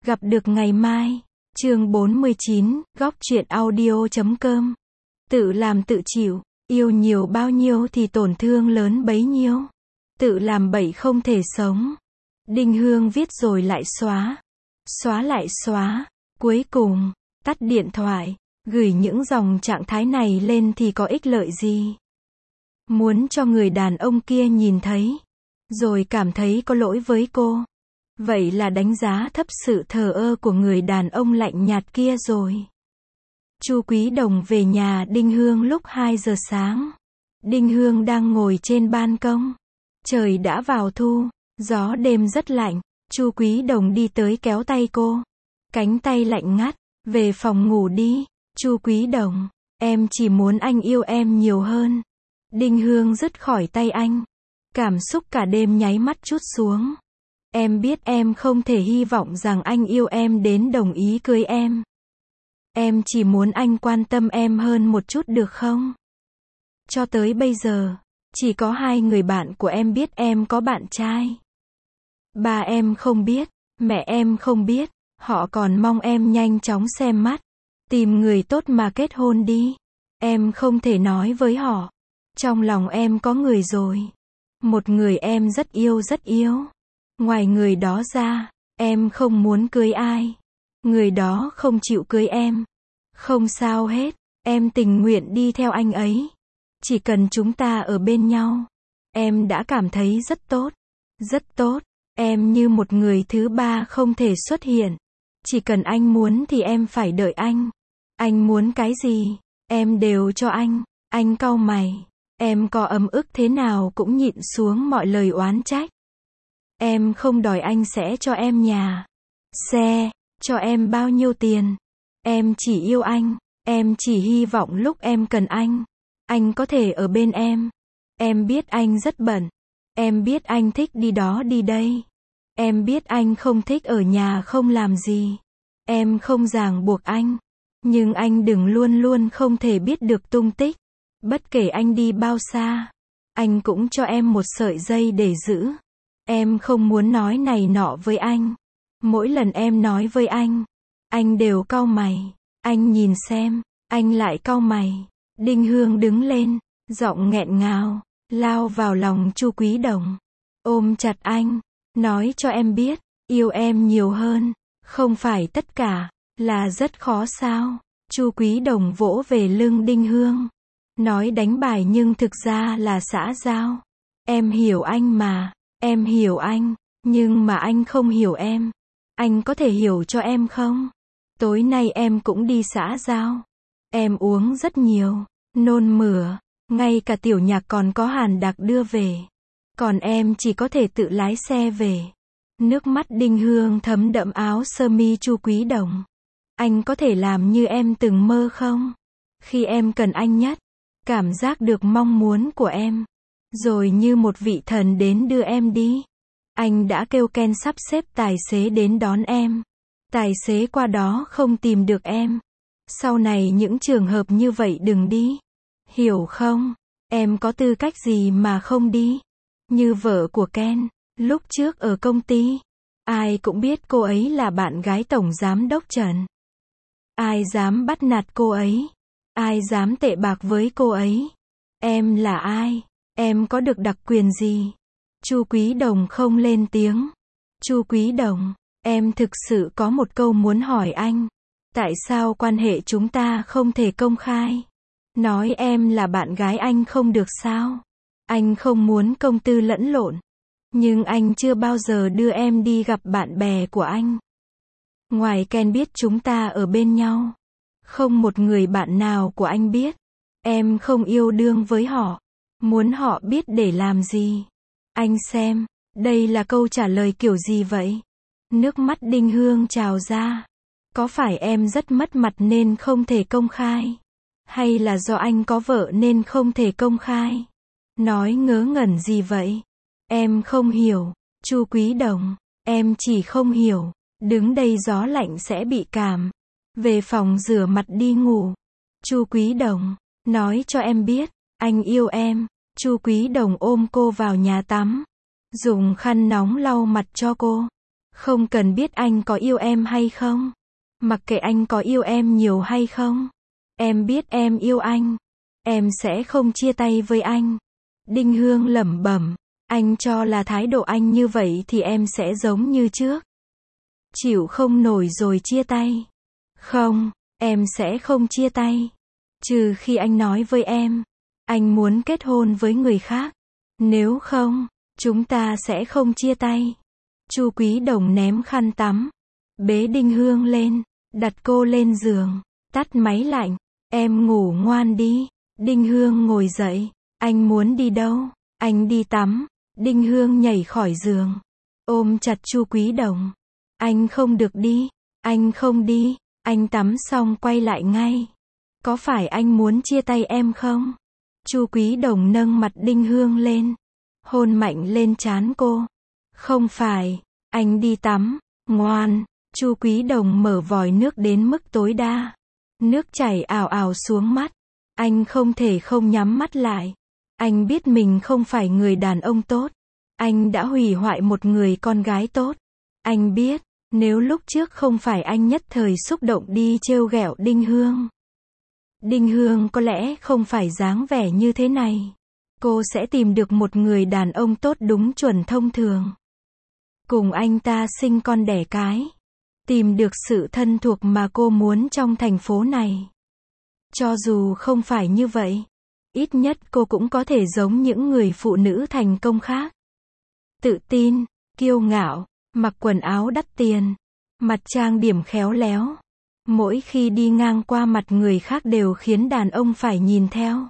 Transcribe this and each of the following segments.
Gặp được ngày mai. Chương 49, góc truyện audio.com. Tự làm tự chịu, yêu nhiều bao nhiêu thì tổn thương lớn bấy nhiêu. Tự làm bậy không thể sống. Đinh Hương viết rồi lại xóa. Xóa lại xóa. Cuối cùng, tắt điện thoại. Gửi những dòng trạng thái này lên thì có ích lợi gì? Muốn cho người đàn ông kia nhìn thấy. Rồi cảm thấy có lỗi với cô. Vậy là đánh giá thấp sự thờ ơ của người đàn ông lạnh nhạt kia rồi. Chu Quý Đồng về nhà Đinh Hương lúc 2 giờ sáng. Đinh Hương đang ngồi trên ban công. Trời đã vào thu, gió đêm rất lạnh. Chu Quý Đồng đi tới kéo tay cô. Cánh tay lạnh ngắt, về phòng ngủ đi. Chu Quý Đồng, em chỉ muốn anh yêu em nhiều hơn. Đinh Hương dứt khỏi tay anh. Cảm xúc cả đêm nháy mắt trút xuống. Em biết em không thể hy vọng rằng anh yêu em đến đồng ý cưới em. Em chỉ muốn anh quan tâm em hơn một chút được không? Cho tới bây giờ, chỉ có 2 người bạn của em biết em có bạn trai. Ba em không biết, mẹ em không biết, họ còn mong em nhanh chóng xem mắt. Tìm người tốt mà kết hôn đi. Em không thể nói với họ. Trong lòng em có người rồi. Một người em rất yêu rất yêu. Ngoài người đó ra, em không muốn cưới ai. Người đó không chịu cưới em. Không sao hết, em tình nguyện đi theo anh ấy. Chỉ cần chúng ta ở bên nhau, em đã cảm thấy rất tốt. Rất tốt, em như một người thứ ba không thể xuất hiện. Chỉ cần anh muốn thì em phải đợi anh. Anh muốn cái gì, em đều cho anh. Anh cau mày. Em có ấm ức thế nào cũng nhịn xuống mọi lời oán trách. Em không đòi anh sẽ cho em nhà, xe, cho em bao nhiêu tiền. Em chỉ yêu anh. Em chỉ hy vọng lúc em cần anh có thể ở bên em. Em biết anh rất bận. Em biết anh thích đi đó đi đây. Em biết anh không thích ở nhà không làm gì. Em không ràng buộc anh. Nhưng anh đừng luôn luôn không thể biết được tung tích. Bất kể anh đi bao xa, anh cũng cho em một sợi dây để giữ. Em không muốn nói này nọ với anh. Mỗi lần em nói với anh đều cau mày. Anh nhìn xem, anh lại cau mày. Đinh Hương đứng lên, giọng nghẹn ngào, lao vào lòng Chu Quý Đồng. Ôm chặt anh, nói cho em biết, yêu em nhiều hơn, không phải tất cả, là rất khó sao? Chu Quý Đồng vỗ về lưng Đinh Hương. Nói đánh bài nhưng thực ra là xã giao. Em hiểu anh mà, em hiểu anh, nhưng mà anh không hiểu em. Anh có thể hiểu cho em không? Tối nay em cũng đi xã giao. Em uống rất nhiều, nôn mửa, ngay cả tiểu nhạc còn có Hàn Đạc đưa về. Còn em chỉ có thể tự lái xe về. Nước mắt Đinh Hương thấm đẫm áo sơ mi Chu Quý Đồng. Anh có thể làm như em từng mơ không? Khi em cần anh nhất, cảm giác được mong muốn của em. Rồi như một vị thần đến đưa em đi. Anh đã kêu Ken sắp xếp tài xế đến đón em. Tài xế qua đó không tìm được em. Sau này những trường hợp như vậy đừng đi. Hiểu không? Em có tư cách gì mà không đi? Như vợ của Ken, lúc trước ở công ty, ai cũng biết cô ấy là bạn gái Tổng Giám đốc Trần. Ai dám bắt nạt cô ấy? Ai dám tệ bạc với cô ấy? Em là ai? Em có được đặc quyền gì? Chu Quý Đồng không lên tiếng. Chu Quý Đồng, em thực sự có một câu muốn hỏi anh. Tại sao quan hệ chúng ta không thể công khai? Nói em là bạn gái anh không được sao? Anh không muốn công tư lẫn lộn. Nhưng anh chưa bao giờ đưa em đi gặp bạn bè của anh. Ngoài Ken biết chúng ta ở bên nhau. Không một người bạn nào của anh biết. Em không yêu đương với họ. Muốn họ biết để làm gì? Anh xem, đây là câu trả lời kiểu gì vậy? Nước mắt Đinh Hương trào ra. Có phải em rất mất mặt nên không thể công khai? Hay là do anh có vợ nên không thể công khai? Nói ngớ ngẩn gì vậy? Em không hiểu. Chu Quý Đồng, em chỉ không hiểu. Đứng đây gió lạnh sẽ bị cảm. Về phòng rửa mặt đi ngủ. Chu Quý Đồng, nói cho em biết, anh yêu em. Chu Quý Đồng ôm cô vào nhà tắm. Dùng khăn nóng lau mặt cho cô. Không cần biết anh có yêu em hay không. Mặc kệ anh có yêu em nhiều hay không. Em biết em yêu anh. Em sẽ không chia tay với anh. Đinh Hương lẩm bẩm. Anh cho là thái độ anh như vậy thì em sẽ giống như trước. Chịu không nổi rồi chia tay. Không, em sẽ không chia tay. Trừ khi anh nói với em, anh muốn kết hôn với người khác. Nếu không, chúng ta sẽ không chia tay. Chu Quý Đồng ném khăn tắm, bế Đinh Hương lên, đặt cô lên giường, tắt máy lạnh. Em ngủ ngoan đi. Đinh Hương ngồi dậy. Anh muốn đi đâu? Anh đi tắm. Đinh Hương nhảy khỏi giường, ôm chặt Chu Quý Đồng. Anh không được đi. Anh không đi. Anh tắm xong quay lại ngay. Có phải anh muốn chia tay em không? Chu Quý Đồng nâng mặt Đinh Hương lên, hôn mạnh lên trán cô. Không phải, anh đi tắm, ngoan. Chu Quý Đồng mở vòi nước đến mức tối đa. Nước chảy ào ào xuống mắt. Anh không thể không nhắm mắt lại. Anh biết mình không phải người đàn ông tốt. Anh đã hủy hoại một người con gái tốt. Anh biết, nếu lúc trước không phải anh nhất thời xúc động đi trêu ghẹo Đinh Hương, Đinh Hương có lẽ không phải dáng vẻ như thế này. Cô sẽ tìm được một người đàn ông tốt đúng chuẩn thông thường. Cùng anh ta sinh con đẻ cái. Tìm được sự thân thuộc mà cô muốn trong thành phố này. Cho dù không phải như vậy, ít nhất cô cũng có thể giống những người phụ nữ thành công khác. Tự tin, kiêu ngạo, mặc quần áo đắt tiền, mặt trang điểm khéo léo. Mỗi khi đi ngang qua mặt người khác đều khiến đàn ông phải nhìn theo.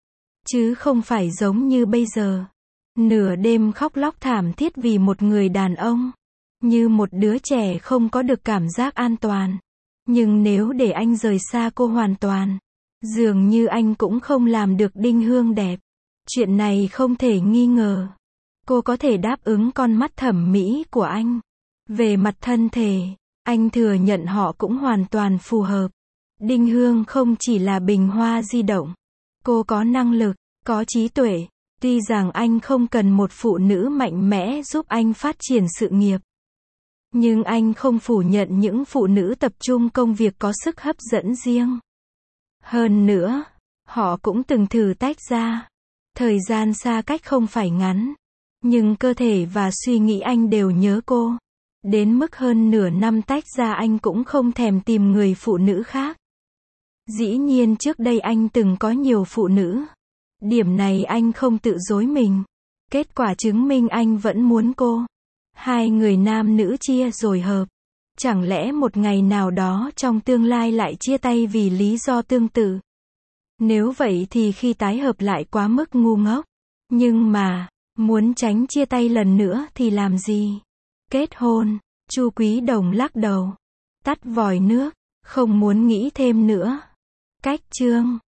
Chứ không phải giống như bây giờ. Nửa đêm khóc lóc thảm thiết vì một người đàn ông. Như một đứa trẻ không có được cảm giác an toàn. Nhưng nếu để anh rời xa cô hoàn toàn, dường như anh cũng không làm được Đinh Hương đẹp. Chuyện này không thể nghi ngờ. Cô có thể đáp ứng con mắt thẩm mỹ của anh. Về mặt thân thể, anh thừa nhận họ cũng hoàn toàn phù hợp. Đinh Hương không chỉ là bình hoa di động. Cô có năng lực, có trí tuệ. Tuy rằng anh không cần một phụ nữ mạnh mẽ giúp anh phát triển sự nghiệp. Nhưng anh không phủ nhận những phụ nữ tập trung công việc có sức hấp dẫn riêng. Hơn nữa, họ cũng từng thử tách ra. Thời gian xa cách không phải ngắn. Nhưng cơ thể và suy nghĩ anh đều nhớ cô. Đến mức hơn nửa năm tách ra anh cũng không thèm tìm người phụ nữ khác. Dĩ nhiên trước đây anh từng có nhiều phụ nữ. Điểm này anh không tự dối mình. Kết quả chứng minh anh vẫn muốn cô. Hai người nam nữ chia rồi hợp. Chẳng lẽ một ngày nào đó trong tương lai lại chia tay vì lý do tương tự? Nếu vậy thì khi tái hợp lại quá mức ngu ngốc. Nhưng mà, muốn tránh chia tay lần nữa thì làm gì? Kết hôn. Chu Quý Đồng lắc đầu. Tắt vòi nước. Không muốn nghĩ thêm nữa. Cách chương